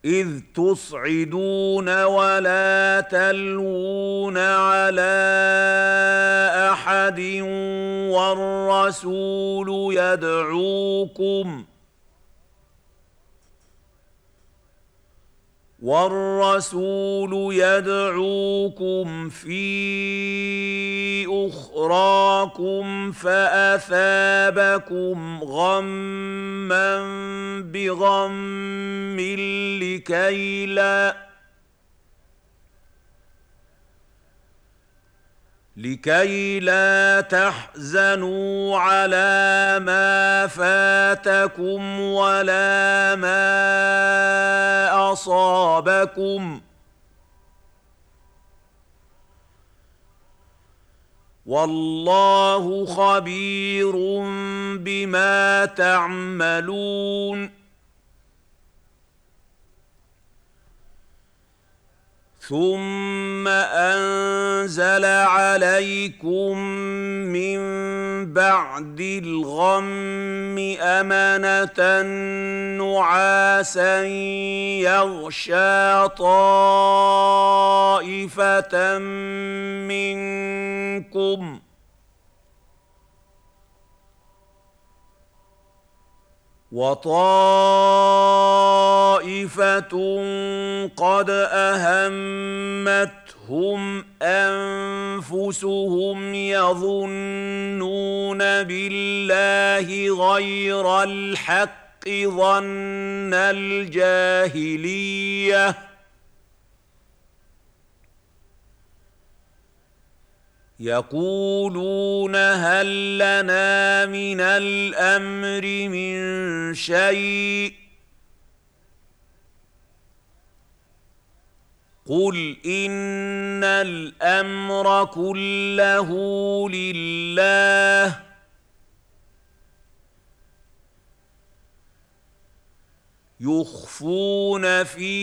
إذ تصعدون ولا تلوون على أحد والرسول يدعوكم في أخراكم فأثابكم غما بغم لكي لا تحزنوا على ما فاتكم ولا ما أصابكم والله خبير بما تعملون ثم أنزل عليكم من بعد الغم أمنة نعاسا يغشى طائفة منكم وطائفة قد أهمتهم أنفسهم يظنون بالله غير الحق ظن الجاهلية يقولون هل لنا من الأمر من شيء قل إن الأمر كله لله يخفون في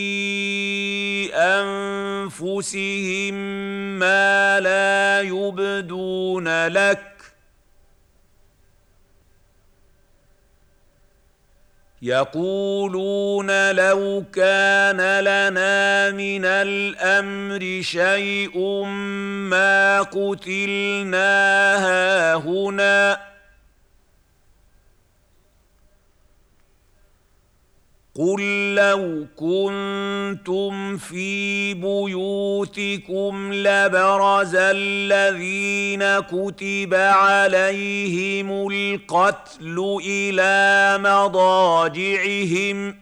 أنفسهم ما لا يبدون لك يقولون لو كان لنا من الأمر شيء ما قتلنا هاهنا قل لو كنتم في بيوتكم لبرز الذين كتب عليهم القتل إلى مضاجعهم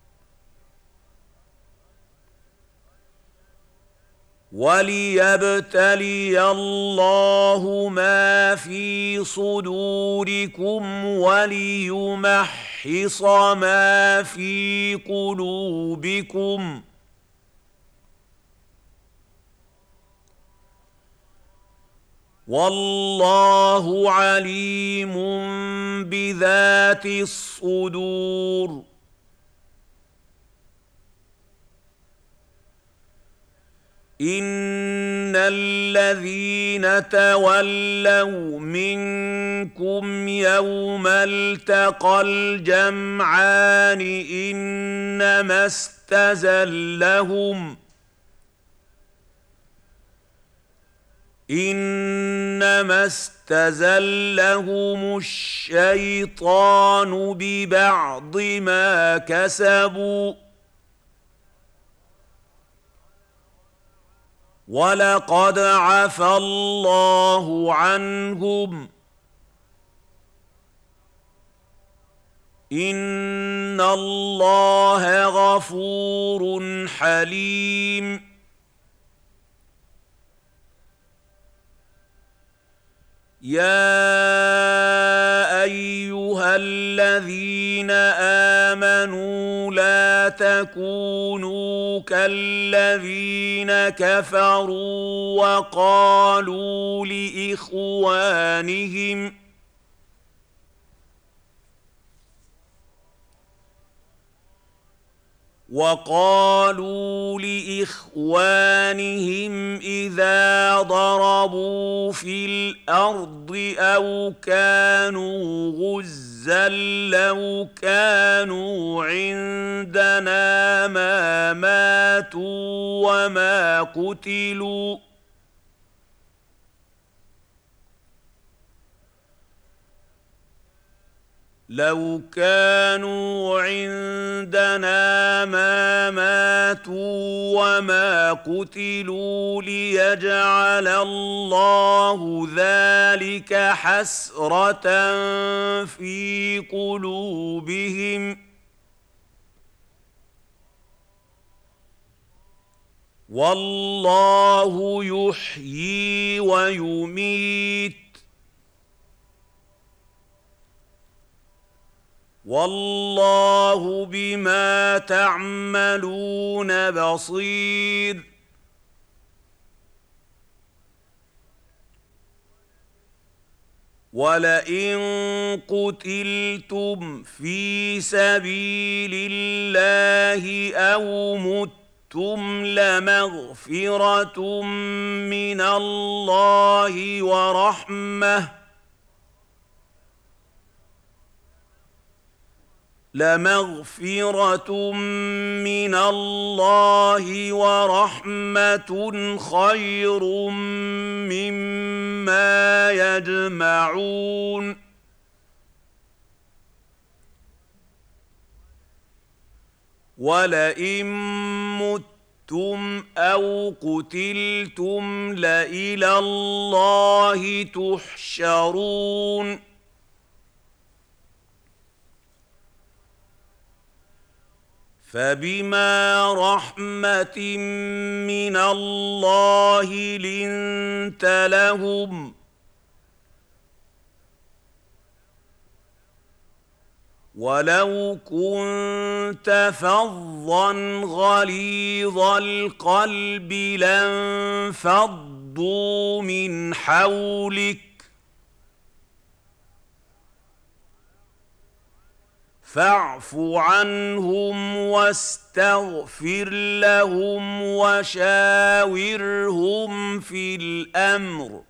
وليبتلي الله ما في صدوركم وليمحص ما في قلوبكم والله عليم بذات الصدور إن الذين تولوا منكم يوم التقى الجمعان إنما استزلهم الشيطان ببعض ما كسبوا ولقد عفى الله عنهم إن الله غفور حليم يا أيها الذين آمنوا لا تكونوا كالذين كفروا وقالوا وقالوا لإخوانهم إذا ضربوا في الأرض أو كانوا غزا لو كانوا عندنا ما ماتوا وما قتلوا لو كانوا عندنا ما ماتوا وما قتلوا ليجعل الله ذلك حسرة في قلوبهم والله يحيي ويميت والله بما تعملون بصير ولئن قتلتم في سبيل الله أو متم لمغفرة من الله ورحمة خير مما يجمعون ولئن متم أو قتلتم لإلى الله تحشرون فبما رحمة من الله لنت لهم ولو كنت فظا غليظ القلب لانفضوا من حولك فاعف عنهم واستغفر لهم وشاورهم في الأمر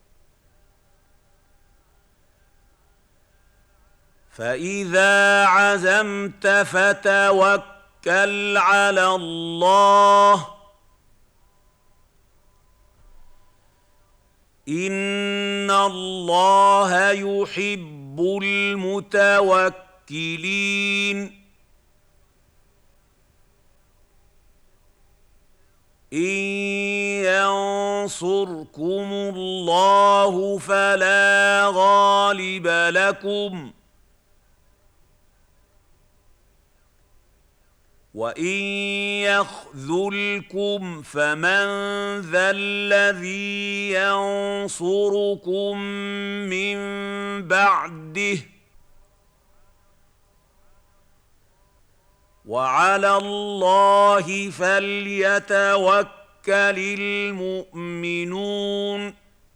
فإذا عزمت فتوكل على الله إن الله يحب المتوكلين إن ينصركم الله فلا غالب لكم وإن يخذلكم فمن ذا الذي ينصركم من بعده وعلى الله فليتوكل المؤمنون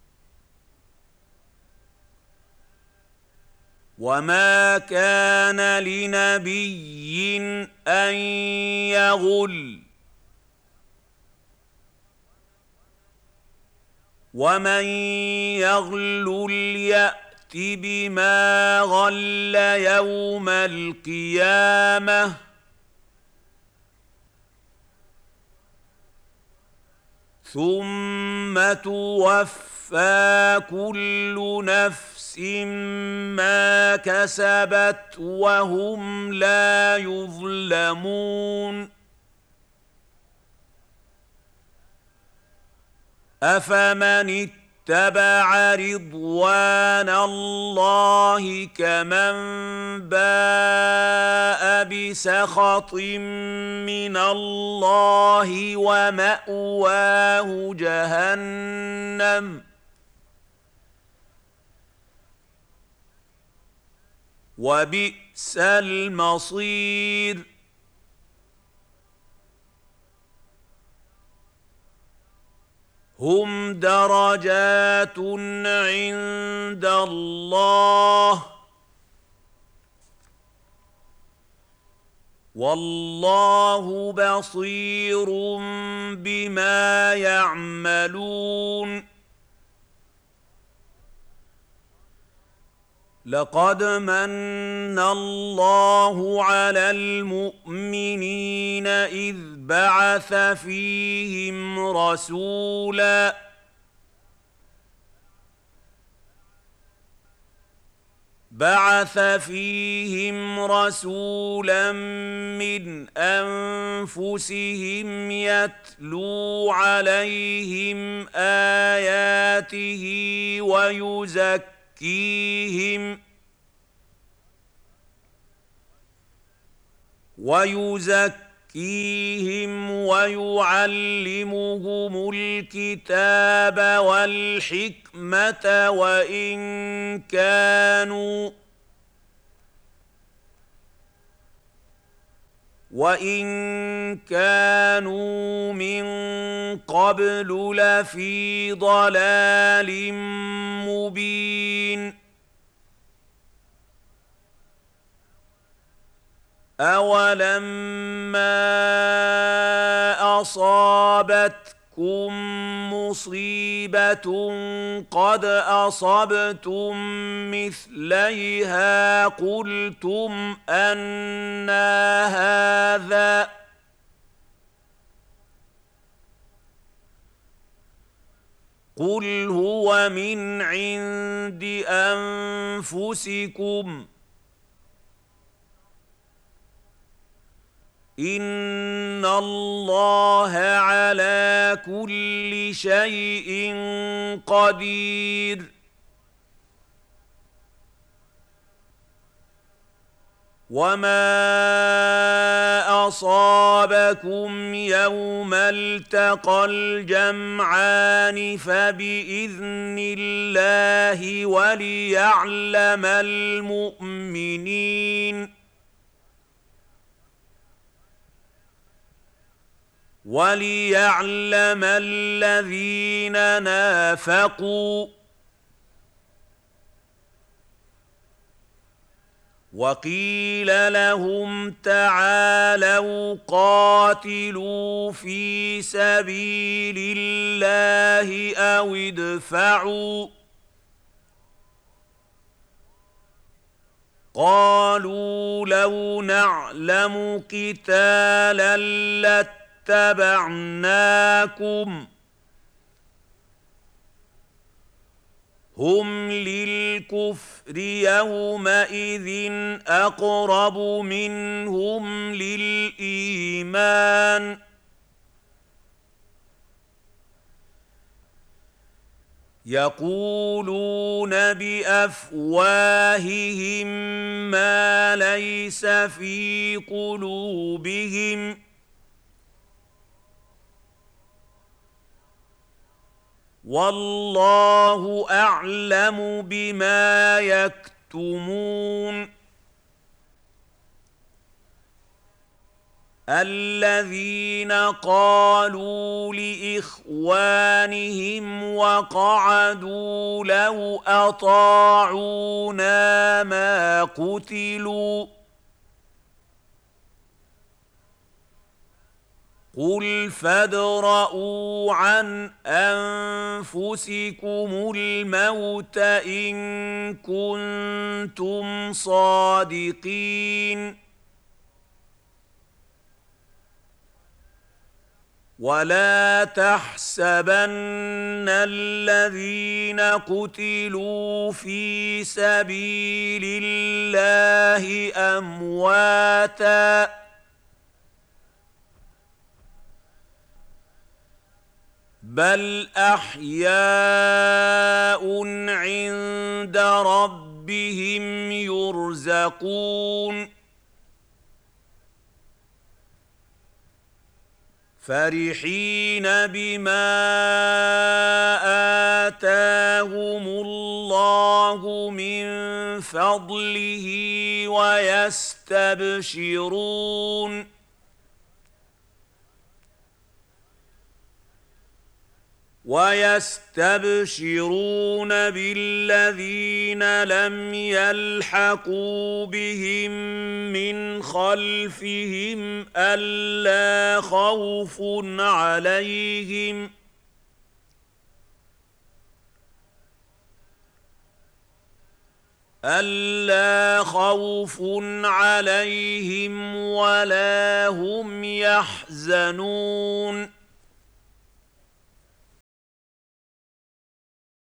وما كان لنبي أن يغل ومن يغلل يأت بما غل يوم القيامة ثم توفى كل نفس ما كسبت وهم لا يظلمون أفمن اتبع رضوان الله كمن باء بسخط من الله ومأواه جهنم وبئس المصير هم درجات عند الله والله بصير بما يعملون لقد من الله على المؤمنين إذ بعث فيهم رسولا من أنفسهم يتلو عليهم آياته ويزكيهم ويعلمهم الكتاب والحكمة وإن كانوا من قبل لفي ضلال مبين أولما أصابتكم مصيبة قد أصبتم مثليها قلتم أنى هذا قل هو من عند أنفسكم إن الله على كل شيء قدير وما أصابكم يوم التقى الجمعان فبإذن الله وليعلم الذين نافقوا وقيل لهم تعالوا قاتلوا في سبيل الله أو ادفعوا قالوا لو نعلم قتالا لاتبعناكم هم للكفر يومئذ أقرب منهم للإيمان يقولون بأفواههم ما ليس في قلوبهم والله أعلم بما يكتمون الذين قالوا لإخوانهم وقعدوا لو أطاعونا ما قتلوا قل فادرءوا عن أنفسكم الموت إن كنتم صادقين ولا تحسبن الذين قتلوا في سبيل الله أمواتاً بل أحياء عند ربهم يرزقون فرحين بما آتاهم الله من فضله ويستبشرون ويستبشرون بالذين لم يلحقوا بهم من خلفهم ألا خوف عليهم ولا هم يحزنون